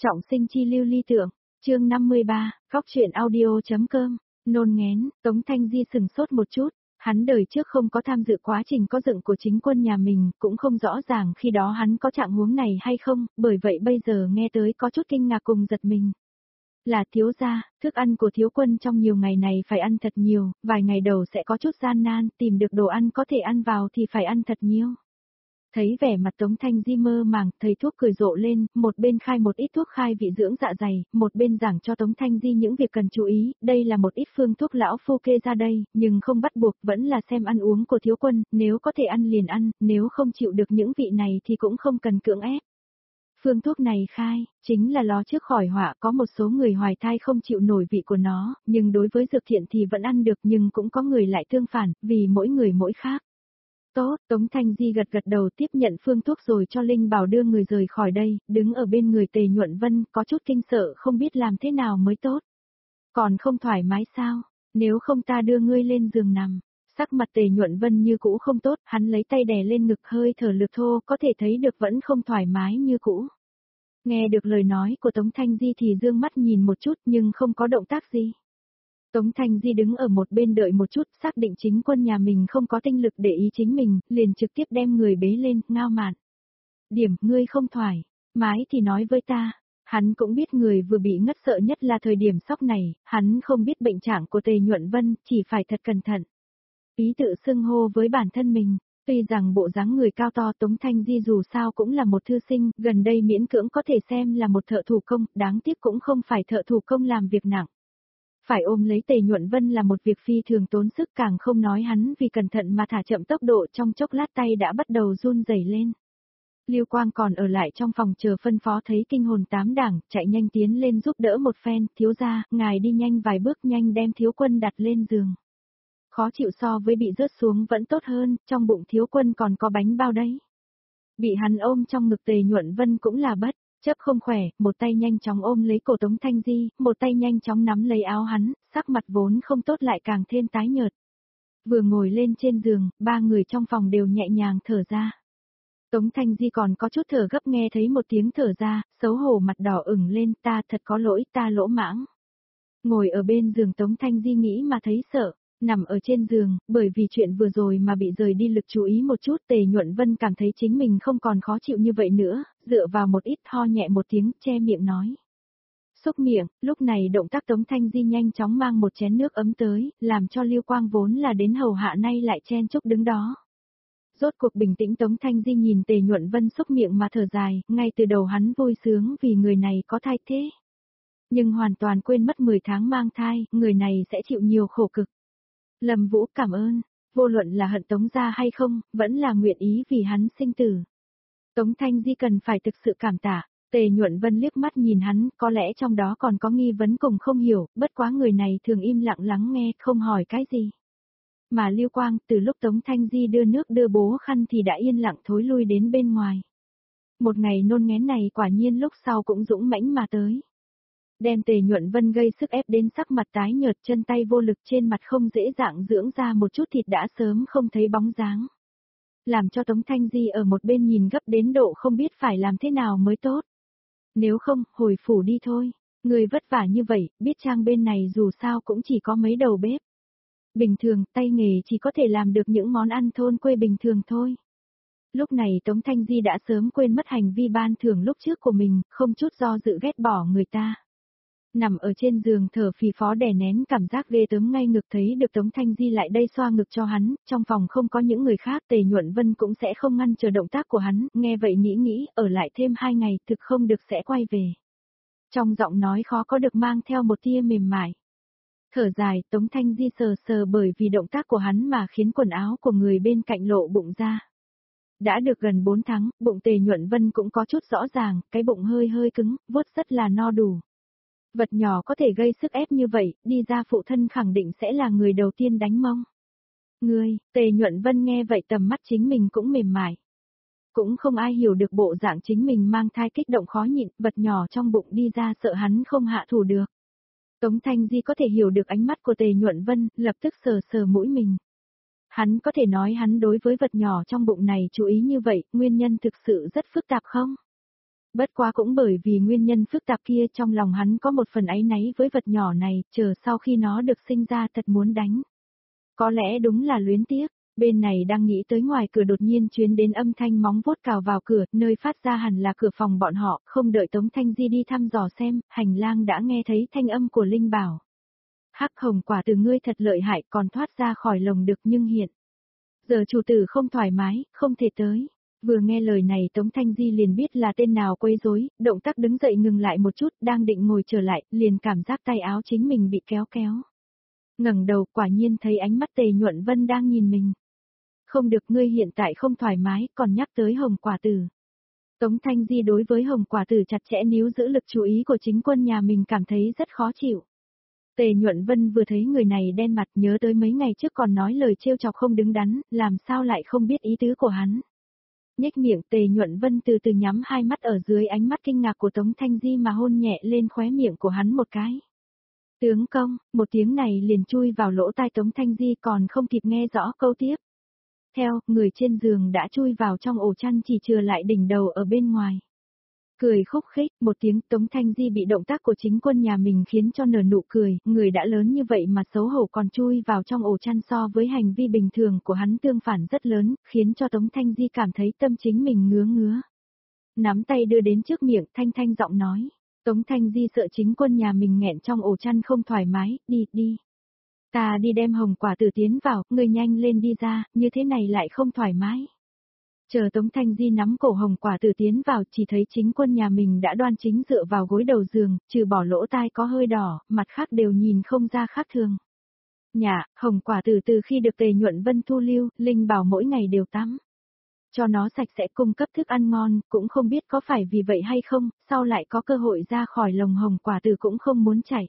Trọng sinh chi lưu ly tượng, chương 53, góc truyện audio.com, nôn ngén, Tống Thanh Di sừng sốt một chút, hắn đời trước không có tham dự quá trình có dựng của chính quân nhà mình, cũng không rõ ràng khi đó hắn có trạng huống này hay không, bởi vậy bây giờ nghe tới có chút kinh ngạc cùng giật mình. Là thiếu gia, thức ăn của thiếu quân trong nhiều ngày này phải ăn thật nhiều, vài ngày đầu sẽ có chút gian nan, tìm được đồ ăn có thể ăn vào thì phải ăn thật nhiều. Thấy vẻ mặt Tống Thanh Di mơ màng, thầy thuốc cười rộ lên, một bên khai một ít thuốc khai vị dưỡng dạ dày, một bên giảng cho Tống Thanh Di những việc cần chú ý, đây là một ít phương thuốc lão phu kê ra đây, nhưng không bắt buộc, vẫn là xem ăn uống của thiếu quân, nếu có thể ăn liền ăn, nếu không chịu được những vị này thì cũng không cần cưỡng ép. Phương thuốc này khai, chính là ló trước khỏi họa, có một số người hoài thai không chịu nổi vị của nó, nhưng đối với dược thiện thì vẫn ăn được, nhưng cũng có người lại tương phản, vì mỗi người mỗi khác. Tốt, Tống Thanh Di gật gật đầu tiếp nhận phương thuốc rồi cho Linh Bảo đưa người rời khỏi đây, đứng ở bên người Tề Nhuận Vân, có chút kinh sợ không biết làm thế nào mới tốt. Còn không thoải mái sao, nếu không ta đưa ngươi lên giường nằm. Sắc mặt Tề Nhuận Vân như cũ không tốt, hắn lấy tay đè lên ngực hơi thở lực thô, có thể thấy được vẫn không thoải mái như cũ. Nghe được lời nói của Tống Thanh Di thì dương mắt nhìn một chút nhưng không có động tác gì. Tống Thanh Di đứng ở một bên đợi một chút, xác định chính quân nhà mình không có tinh lực để ý chính mình, liền trực tiếp đem người bế lên, ngao mạn. Điểm, ngươi không thoải mái thì nói với ta. Hắn cũng biết người vừa bị ngất sợ nhất là thời điểm sốc này, hắn không biết bệnh trạng của Tề Nhuận Vân, chỉ phải thật cẩn thận. Ý tự xưng hô với bản thân mình, tuy rằng bộ dáng người cao to Tống Thanh Di dù sao cũng là một thư sinh, gần đây miễn cưỡng có thể xem là một thợ thủ công, đáng tiếc cũng không phải thợ thủ công làm việc nặng. Phải ôm lấy Tề Nhuận Vân là một việc phi thường tốn sức, càng không nói hắn vì cẩn thận mà thả chậm tốc độ, trong chốc lát tay đã bắt đầu run rẩy lên. Lưu Quang còn ở lại trong phòng chờ phân phó thấy kinh hồn tám đảng, chạy nhanh tiến lên giúp đỡ một phen, thiếu gia, ngài đi nhanh vài bước nhanh đem thiếu quân đặt lên giường. Khó chịu so với bị rớt xuống vẫn tốt hơn, trong bụng thiếu quân còn có bánh bao đấy. Bị hắn ôm trong ngực Tề Nhuận Vân cũng là bất chấp không khỏe, một tay nhanh chóng ôm lấy cổ Tống Thanh Di, một tay nhanh chóng nắm lấy áo hắn, sắc mặt vốn không tốt lại càng thêm tái nhợt. Vừa ngồi lên trên giường, ba người trong phòng đều nhẹ nhàng thở ra. Tống Thanh Di còn có chút thở gấp, nghe thấy một tiếng thở ra, xấu hổ mặt đỏ ửng lên, ta thật có lỗi, ta lỗ mãng. Ngồi ở bên giường Tống Thanh Di nghĩ mà thấy sợ. Nằm ở trên giường, bởi vì chuyện vừa rồi mà bị rời đi lực chú ý một chút, Tề Nhuận Vân cảm thấy chính mình không còn khó chịu như vậy nữa, dựa vào một ít ho nhẹ một tiếng, che miệng nói. Xúc miệng, lúc này động tác Tống Thanh Di nhanh chóng mang một chén nước ấm tới, làm cho Lưu Quang vốn là đến hầu hạ nay lại chen chúc đứng đó. Rốt cuộc bình tĩnh Tống Thanh Di nhìn Tề Nhuận Vân xúc miệng mà thở dài, ngay từ đầu hắn vui sướng vì người này có thai thế. Nhưng hoàn toàn quên mất 10 tháng mang thai, người này sẽ chịu nhiều khổ cực. Lâm Vũ cảm ơn, vô luận là hận Tống gia hay không, vẫn là nguyện ý vì hắn sinh tử. Tống Thanh Di cần phải thực sự cảm tạ, Tề Nhuận Vân liếc mắt nhìn hắn, có lẽ trong đó còn có nghi vấn cùng không hiểu, bất quá người này thường im lặng lắng nghe, không hỏi cái gì. Mà Lưu Quang, từ lúc Tống Thanh Di đưa nước đưa bố khăn thì đã yên lặng thối lui đến bên ngoài. Một ngày nôn ngén này quả nhiên lúc sau cũng dũng mãnh mà tới. Đem Tề Nhuận Vân gây sức ép đến sắc mặt tái nhợt, chân tay vô lực, trên mặt không dễ dàng dưỡng ra một chút thịt đã sớm không thấy bóng dáng. Làm cho Tống Thanh Di ở một bên nhìn gấp đến độ không biết phải làm thế nào mới tốt. Nếu không, hồi phủ đi thôi. Người vất vả như vậy, biết trang bên này dù sao cũng chỉ có mấy đầu bếp. Bình thường, tay nghề chỉ có thể làm được những món ăn thôn quê bình thường thôi. Lúc này Tống Thanh Di đã sớm quên mất hành vi ban thưởng lúc trước của mình, không chút do dự ghét bỏ người ta. Nằm ở trên giường thở phì phò đè nén cảm giác ghê tởm ngay ngực, thấy được Tống Thanh Di lại đây xoa ngực cho hắn, trong phòng không có những người khác, Tề Nhuận Vân cũng sẽ không ngăn chờ động tác của hắn, nghe vậy nghĩ, ở lại thêm 2 ngày, thực không được sẽ quay về. Trong giọng nói khó có được mang theo một tia mềm mại. Thở dài, Tống Thanh Di sờ sờ bởi vì động tác của hắn mà khiến quần áo của người bên cạnh lộ bụng ra. Đã được gần 4 tháng, bụng Tề Nhuận Vân cũng có chút rõ ràng, cái bụng hơi hơi cứng, vuốt rất là no đủ. Vật nhỏ có thể gây sức ép như vậy, đi ra phụ thân khẳng định sẽ là người đầu tiên đánh mông. Ngươi, Tề Nhuận Vân nghe vậy tầm mắt chính mình cũng mềm mại. Cũng không ai hiểu được bộ dạng chính mình mang thai kích động khó nhịn, vật nhỏ trong bụng đi ra sợ hắn không hạ thủ được. Tống Thanh Di có thể hiểu được ánh mắt của Tề Nhuận Vân, lập tức sờ sờ mũi mình. Hắn có thể nói hắn đối với vật nhỏ trong bụng này chú ý như vậy, nguyên nhân thực sự rất phức tạp không? Bất quá cũng bởi vì nguyên nhân phức tạp kia trong lòng hắn có một phần áy náy với vật nhỏ này, chờ sau khi nó được sinh ra thật muốn đánh. Có lẽ đúng là luyến tiếc, bên này đang nghĩ tới ngoài cửa đột nhiên truyền đến âm thanh móng vuốt cào vào cửa, nơi phát ra hẳn là cửa phòng bọn họ, không đợi Tống Thanh Di đi thăm dò xem, hành lang đã nghe thấy thanh âm của Linh Bảo. Hắc Hồng quả từ ngươi thật lợi hại còn thoát ra khỏi lồng được nhưng hiện. Giờ chủ tử không thoải mái, không thể tới. Vừa nghe lời này Tống Thanh Di liền biết là tên nào quấy rối, động tác đứng dậy ngừng lại một chút, đang định ngồi trở lại, liền cảm giác tay áo chính mình bị kéo kéo. Ngẩng đầu quả nhiên thấy ánh mắt Tề Nhuận Vân đang nhìn mình. Không được, ngươi hiện tại không thoải mái, còn nhắc tới Hồng quả tử. Tống Thanh Di đối với Hồng quả tử chặt chẽ níu giữ lực chú ý của chính quân nhà mình cảm thấy rất khó chịu. Tề Nhuận Vân vừa thấy người này đen mặt nhớ tới mấy ngày trước còn nói lời trêu chọc không đứng đắn, làm sao lại không biết ý tứ của hắn. Nhếch miệng Tề Nhuận Vân từ từ nhắm hai mắt ở dưới ánh mắt kinh ngạc của Tống Thanh Di mà hôn nhẹ lên khóe miệng của hắn một cái. Tướng công, một tiếng này liền chui vào lỗ tai Tống Thanh Di còn không kịp nghe rõ câu tiếp. Theo, người trên giường đã chui vào trong ổ chăn chỉ chừa lại đỉnh đầu ở bên ngoài. Cười khúc khích, một tiếng Tống Thanh Di bị động tác của chính quân nhà mình khiến cho nở nụ cười, người đã lớn như vậy mà xấu hổ còn chui vào trong ổ chăn so với hành vi bình thường của hắn tương phản rất lớn, khiến cho Tống Thanh Di cảm thấy tâm chính mình ngứa ngứa. Nắm tay đưa đến trước miệng, thanh thanh giọng nói. Tống Thanh Di sợ chính quân nhà mình nghẹn trong ổ chăn không thoải mái, đi. Ta đi đem Hồng quả tử tiến vào, người nhanh lên đi ra, như thế này lại không thoải mái. Chờ Tống Thanh Di nắm cổ Hồng quả tử tiến vào chỉ thấy chính quân nhà mình đã đoan chính dựa vào gối đầu giường, trừ bỏ lỗ tai có hơi đỏ, mặt khác đều nhìn không ra khác thường. Nhà, Hồng quả tử từ khi được Tề Nhuận Vân thu lưu, Linh bảo mỗi ngày đều tắm. Cho nó sạch sẽ cung cấp thức ăn ngon, cũng không biết có phải vì vậy hay không, sau lại có cơ hội ra khỏi lồng Hồng quả tử cũng không muốn chạy.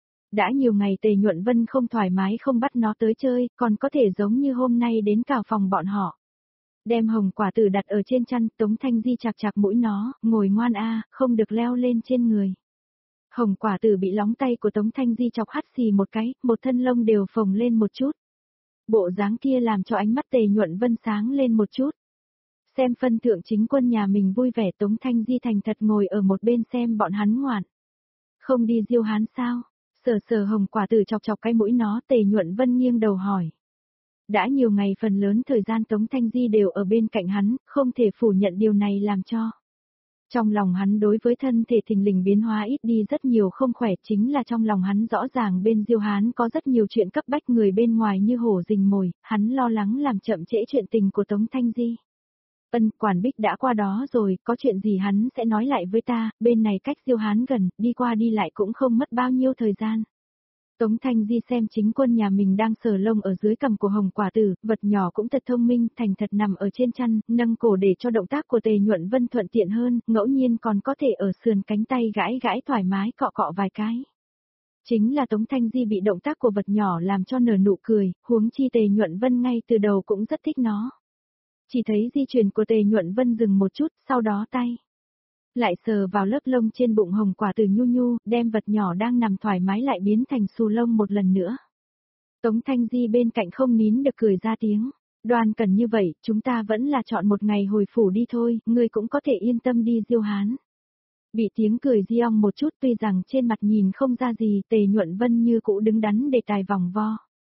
Đã nhiều ngày Tề Nhuận Vân không thoải mái không bắt nó tới chơi, còn có thể giống như hôm nay đến cào phòng bọn họ. Đem Hồng quả tử đặt ở trên chăn, Tống Thanh Di chạc chạc mũi nó, ngồi ngoan không được leo lên trên người. Hồng quả tử bị lóng tay của Tống Thanh Di chọc hắt xì một cái, một thân lông đều phồng lên một chút. Bộ dáng kia làm cho ánh mắt Tề Nhuận Vân sáng lên một chút. Xem phân thượng chính quân nhà mình vui vẻ Tống Thanh Di thành thật ngồi ở một bên xem bọn hắn ngoạn. Không đi diêu hán sao? Sờ Hồng quả tử chọc chọc cái mũi nó Tề Nhuận Vân nghiêng đầu hỏi. Đã nhiều ngày phần lớn thời gian Tống Thanh Di đều ở bên cạnh hắn, không thể phủ nhận điều này làm cho. Trong lòng hắn đối với thân thể thình lình biến hóa ít đi rất nhiều không khỏe chính là trong lòng hắn rõ ràng bên Diêu Hán có rất nhiều chuyện cấp bách người bên ngoài như hổ rình mồi, hắn lo lắng làm chậm trễ chuyện tình của Tống Thanh Di. Quản Bích đã qua đó rồi, có chuyện gì hắn sẽ nói lại với ta, bên này cách Diêu Hán gần, đi qua đi lại cũng không mất bao nhiêu thời gian. Tống Thanh Di xem chính quân nhà mình đang sờ lông ở dưới cằm của Hồng quả tử, vật nhỏ cũng thật thông minh, thành thật nằm ở trên chăn, nâng cổ để cho động tác của Tề Nhuận Vân thuận tiện hơn, ngẫu nhiên còn có thể ở sườn cánh tay gãi gãi thoải mái cọ cọ vài cái. Chính là Tống Thanh Di bị động tác của vật nhỏ làm cho nở nụ cười, huống chi Tề Nhuận Vân ngay từ đầu cũng rất thích nó. Chỉ thấy di chuyển của Tề Nhuận Vân dừng một chút, sau đó tay lại sờ vào lớp lông trên bụng Hồng quả tử nhu nhu, đem vật nhỏ đang nằm thoải mái lại biến thành xù lông một lần nữa. Tống Thanh Di bên cạnh không nín được cười ra tiếng. Đoan cần như vậy, chúng ta vẫn là chọn một ngày hồi phủ đi thôi, ngươi cũng có thể yên tâm đi Diêu Hán. Bị tiếng cười di ong một chút tuy rằng trên mặt nhìn không ra gì, Tề Nhuận Vân như cũ đứng đắn để tài vòng vo.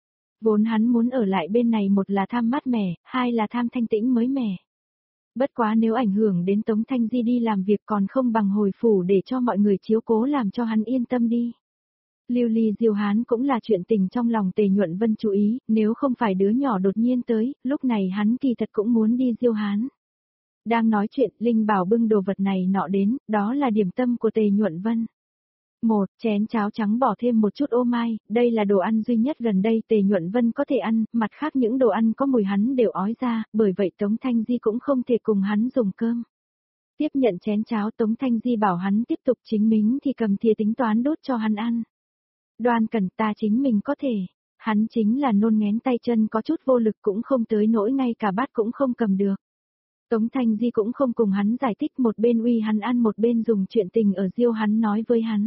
Vốn hắn muốn ở lại bên này một là tham mát mẻ, hai là tham thanh tĩnh mới mẻ. Bất quá nếu ảnh hưởng đến Tống Thanh Di đi làm việc còn không bằng hồi phủ để cho mọi người chiếu cố làm cho hắn yên tâm đi. Lưu ly Diêu Hán cũng là chuyện tình trong lòng Tề Nhuận Vân chú ý, nếu không phải đứa nhỏ đột nhiên tới, lúc này hắn kỳ thật cũng muốn đi Diêu Hán. Đang nói chuyện, Linh Bảo bưng đồ vật này nọ đến, đó là điểm tâm của Tề Nhuận Vân. Một chén cháo trắng bỏ thêm một chút ô mai, đây là đồ ăn duy nhất gần đây Tề Nhuận Vân có thể ăn, mặt khác những đồ ăn có mùi hắn đều ói ra, bởi vậy Tống Thanh Di cũng không thể cùng hắn dùng cơm. Tiếp nhận chén cháo Tống Thanh Di bảo hắn tiếp tục chính mình thì cầm thìa tính toán đốt cho hắn ăn. Đoan cần ta chính mình có thể, hắn chính là nôn ngén tay chân có chút vô lực cũng không tới nỗi ngay cả bát cũng không cầm được. Tống Thanh Di cũng không cùng hắn giải thích một bên uy hắn ăn một bên dùng chuyện tình ở Diêu hắn nói với hắn.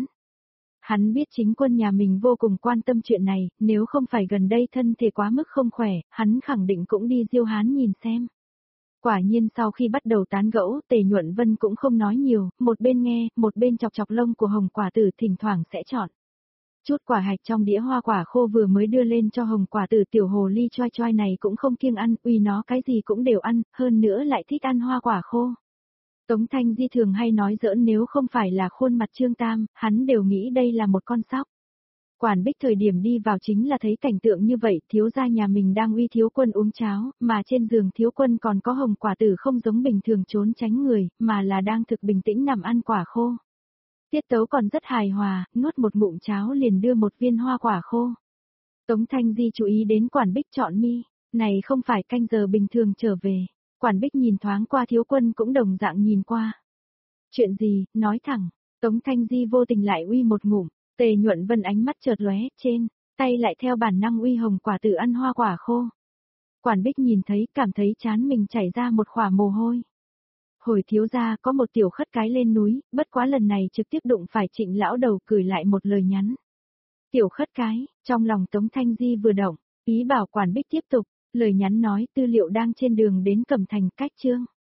Hắn biết chính quân nhà mình vô cùng quan tâm chuyện này, nếu không phải gần đây thân thể quá mức không khỏe, hắn khẳng định cũng đi Diêu Hán nhìn xem. Quả nhiên sau khi bắt đầu tán gẫu, Tề Nhuận Vân cũng không nói nhiều, một bên nghe, một bên chọc chọc lông của Hồng Quả Tử, thỉnh thoảng sẽ chọn chút quả hạch trong đĩa hoa quả khô vừa mới đưa lên cho Hồng Quả Tử. Tiểu hồ ly choai choai này cũng không kiêng ăn, uy nó cái gì cũng đều ăn, hơn nữa lại thích ăn hoa quả khô. Tống Thanh Di thường hay nói giỡn, nếu không phải là khuôn mặt Trương Tam, hắn đều nghĩ đây là một con sóc. Quản Bích thời điểm đi vào chính là thấy cảnh tượng như vậy, thiếu gia nhà mình đang uy Thiếu Quân uống cháo, mà trên giường Thiếu Quân còn có Hồng Quả Tử không giống bình thường trốn tránh người, mà là đang thực bình tĩnh nằm ăn quả khô. Tiết tấu còn rất hài hòa, nuốt một ngụm cháo liền đưa một viên hoa quả khô. Tống Thanh Di chú ý đến Quản Bích chọn mi, này không phải canh giờ bình thường trở về. Quản Bích nhìn thoáng qua Thiếu Quân cũng đồng dạng nhìn qua. Chuyện gì, nói thẳng, Tống Thanh Di vô tình lại uy một ngụm, Tề Nhuận Vân ánh mắt chợt lóe, trên tay lại theo bản năng uy Hồng Quả Tử ăn hoa quả khô. Quản Bích nhìn thấy, cảm thấy trán mình chảy ra một khỏa mồ hôi. Hồi thiếu gia có một tiểu khất cái lên núi, bất quá lần này trực tiếp đụng phải Trịnh lão đầu, gửi lại một lời nhắn. Tiểu khất cái, trong lòng Tống Thanh Di vừa động, ý bảo Quản Bích tiếp tục, lời nhắn nói tư liệu đang trên đường đến Cẩm Thành, cách Trương